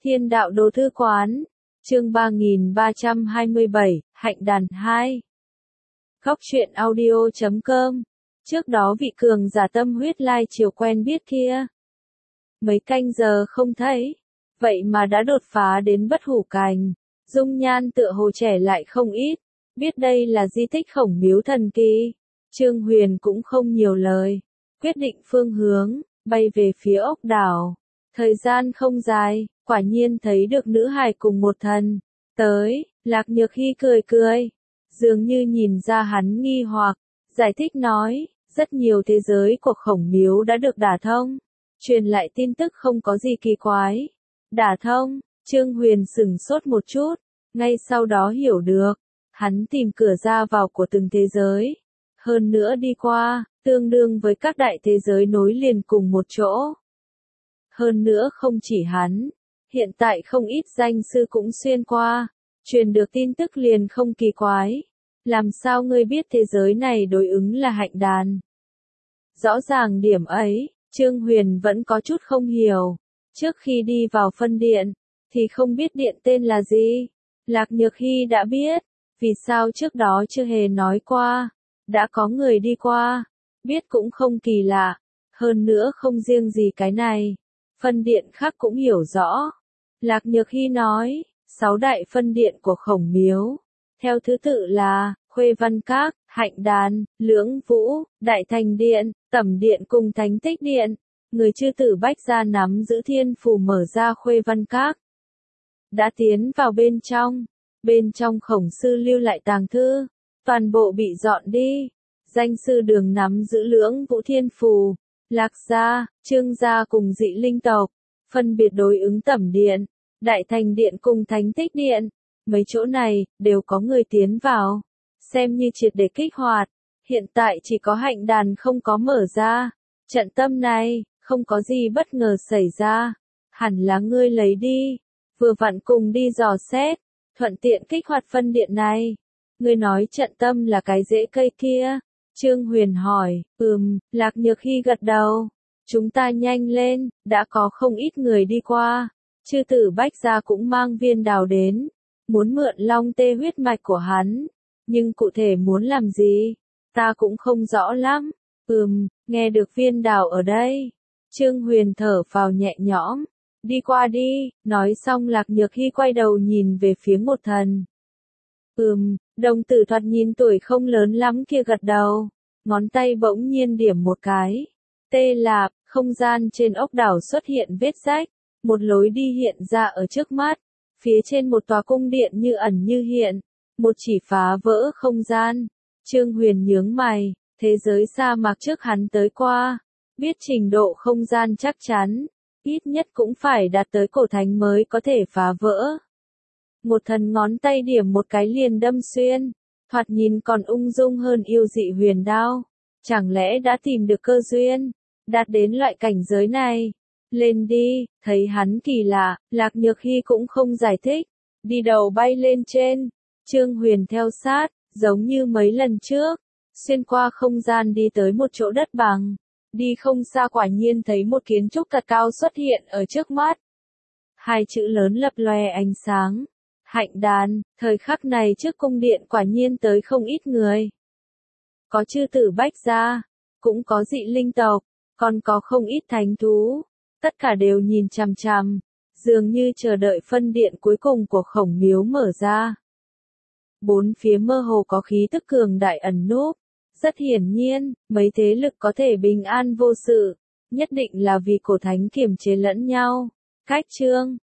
Thiên đạo đồ thư quán, chương 3327, Hạnh đàn 2. Góc truyện audio.com. Trước đó vị cường giả tâm huyết lai chiều quen biết kia. Mấy canh giờ không thấy, vậy mà đã đột phá đến bất hủ cảnh, dung nhan tựa hồ trẻ lại không ít, biết đây là di tích Khổng Miếu thần kỳ. Trương Huyền cũng không nhiều lời, quyết định phương hướng, bay về phía ốc đảo. Thời gian không dài, quả nhiên thấy được nữ hài cùng một thần. Tới, Lạc Nhược Hy cười cười, dường như nhìn ra hắn nghi hoặc, giải thích nói, rất nhiều thế giới của Khổng Miếu đã được đả thông, truyền lại tin tức không có gì kỳ quái. Đả thông, Trương Huyền sửng sốt một chút, ngay sau đó hiểu được, hắn tìm cửa ra vào của từng thế giới. Hơn nữa đi qua, tương đương với các đại thế giới nối liền cùng một chỗ. Hơn nữa không chỉ hắn, hiện tại không ít danh sư cũng xuyên qua, truyền được tin tức liền không kỳ quái. Làm sao ngươi biết thế giới này đối ứng là hạnh đàn? Rõ ràng điểm ấy, Trương Huyền vẫn có chút không hiểu. Trước khi đi vào phân điện, thì không biết điện tên là gì. Lạc Nhược Hy đã biết, vì sao trước đó chưa hề nói qua. Đã có người đi qua, biết cũng không kỳ lạ. Hơn nữa không riêng gì cái này, phân điện khác cũng hiểu rõ. Lạc Nhược Hy nói, 6 đại phân điện của Khổng Miếu, theo thứ tự là Khuê Văn Các, Hạnh Đàn, Lưỡng Vũ, Đại Thành Điện, Tẩm Điện cùng Thánh Tích Điện. Người chư tử Bách Gia nắm giữ thiên phù mở ra Khuê Văn Các, đã tiến vào bên trong Khổng sư lưu lại tàng thư, toàn bộ bị dọn đi. Danh sư Đường nắm giữ Lưỡng Vũ thiên phù, Lạc Gia, Trương Gia cùng dị linh tộc, phân biệt đối ứng Tẩm Điện, Đại Thành Điện cùng Thánh Tích Điện. Mấy chỗ này, đều có người tiến vào, xem như triệt để kích hoạt. Hiện tại chỉ có Hạnh Đàn không có mở ra. Trận tâm này, không có gì bất ngờ xảy ra. Hẳn là ngươi lấy đi, vừa vặn cùng đi dò xét, thuận tiện kích hoạt phân điện này. Ngươi nói trận tâm là cái rễ cây kia. Trương Huyền hỏi, Lạc Nhược Hy gật đầu. Chúng ta nhanh lên, đã có không ít người đi qua. Chư tử Bách Gia cũng mang viên đào đến, muốn mượn long tê huyết mạch của hắn. Nhưng cụ thể muốn làm gì, ta cũng không rõ lắm. Nghe được viên đào ở đây. Trương Huyền thở phào nhẹ nhõm. Đi qua đi, nói xong Lạc Nhược Hy quay đầu nhìn về phía một thần. Đồng tử thoạt nhìn tuổi không lớn lắm kia gật đầu, ngón tay bỗng nhiên điểm một cái. Tê Lạp, không gian trên ốc đảo xuất hiện vết rách, một lối đi hiện ra ở trước mắt, phía trên một tòa cung điện như ẩn như hiện, một chỉ phá vỡ không gian. Trương Huyền nhướng mày, thế giới sa mạc trước hắn tới qua, biết trình độ không gian chắc chắn, ít nhất cũng phải đạt tới cổ thánh mới có thể phá vỡ. Một thần ngón tay điểm một cái liền đâm xuyên, thoạt nhìn còn ung dung hơn yêu dị huyền đao. Chẳng lẽ đã tìm được cơ duyên, đạt đến loại cảnh giới này? Lên đi, thấy hắn kỳ lạ, Lạc Nhược Hy cũng không giải thích, đi đầu bay lên trên. Trương Huyền theo sát, giống như mấy lần trước, xuyên qua không gian đi tới một chỗ đất bằng. Đi không xa quả nhiên thấy một kiến trúc thật cao xuất hiện ở trước mắt. 2 chữ lớn lập lòe ánh sáng. Hạnh Đàn. Thời khắc này trước cung điện quả nhiên tới không ít người. Có chư tử Bách Gia, cũng có dị linh tộc, còn có không ít thánh thú. Tất cả đều nhìn chằm chằm, dường như chờ đợi phân điện cuối cùng của Khổng Miếu mở ra. Bốn phía mơ hồ có khí tức cường đại ẩn núp. Rất hiển nhiên, mấy thế lực có thể bình an vô sự, nhất định là vì cổ thánh kiềm chế lẫn nhau. Cách chương,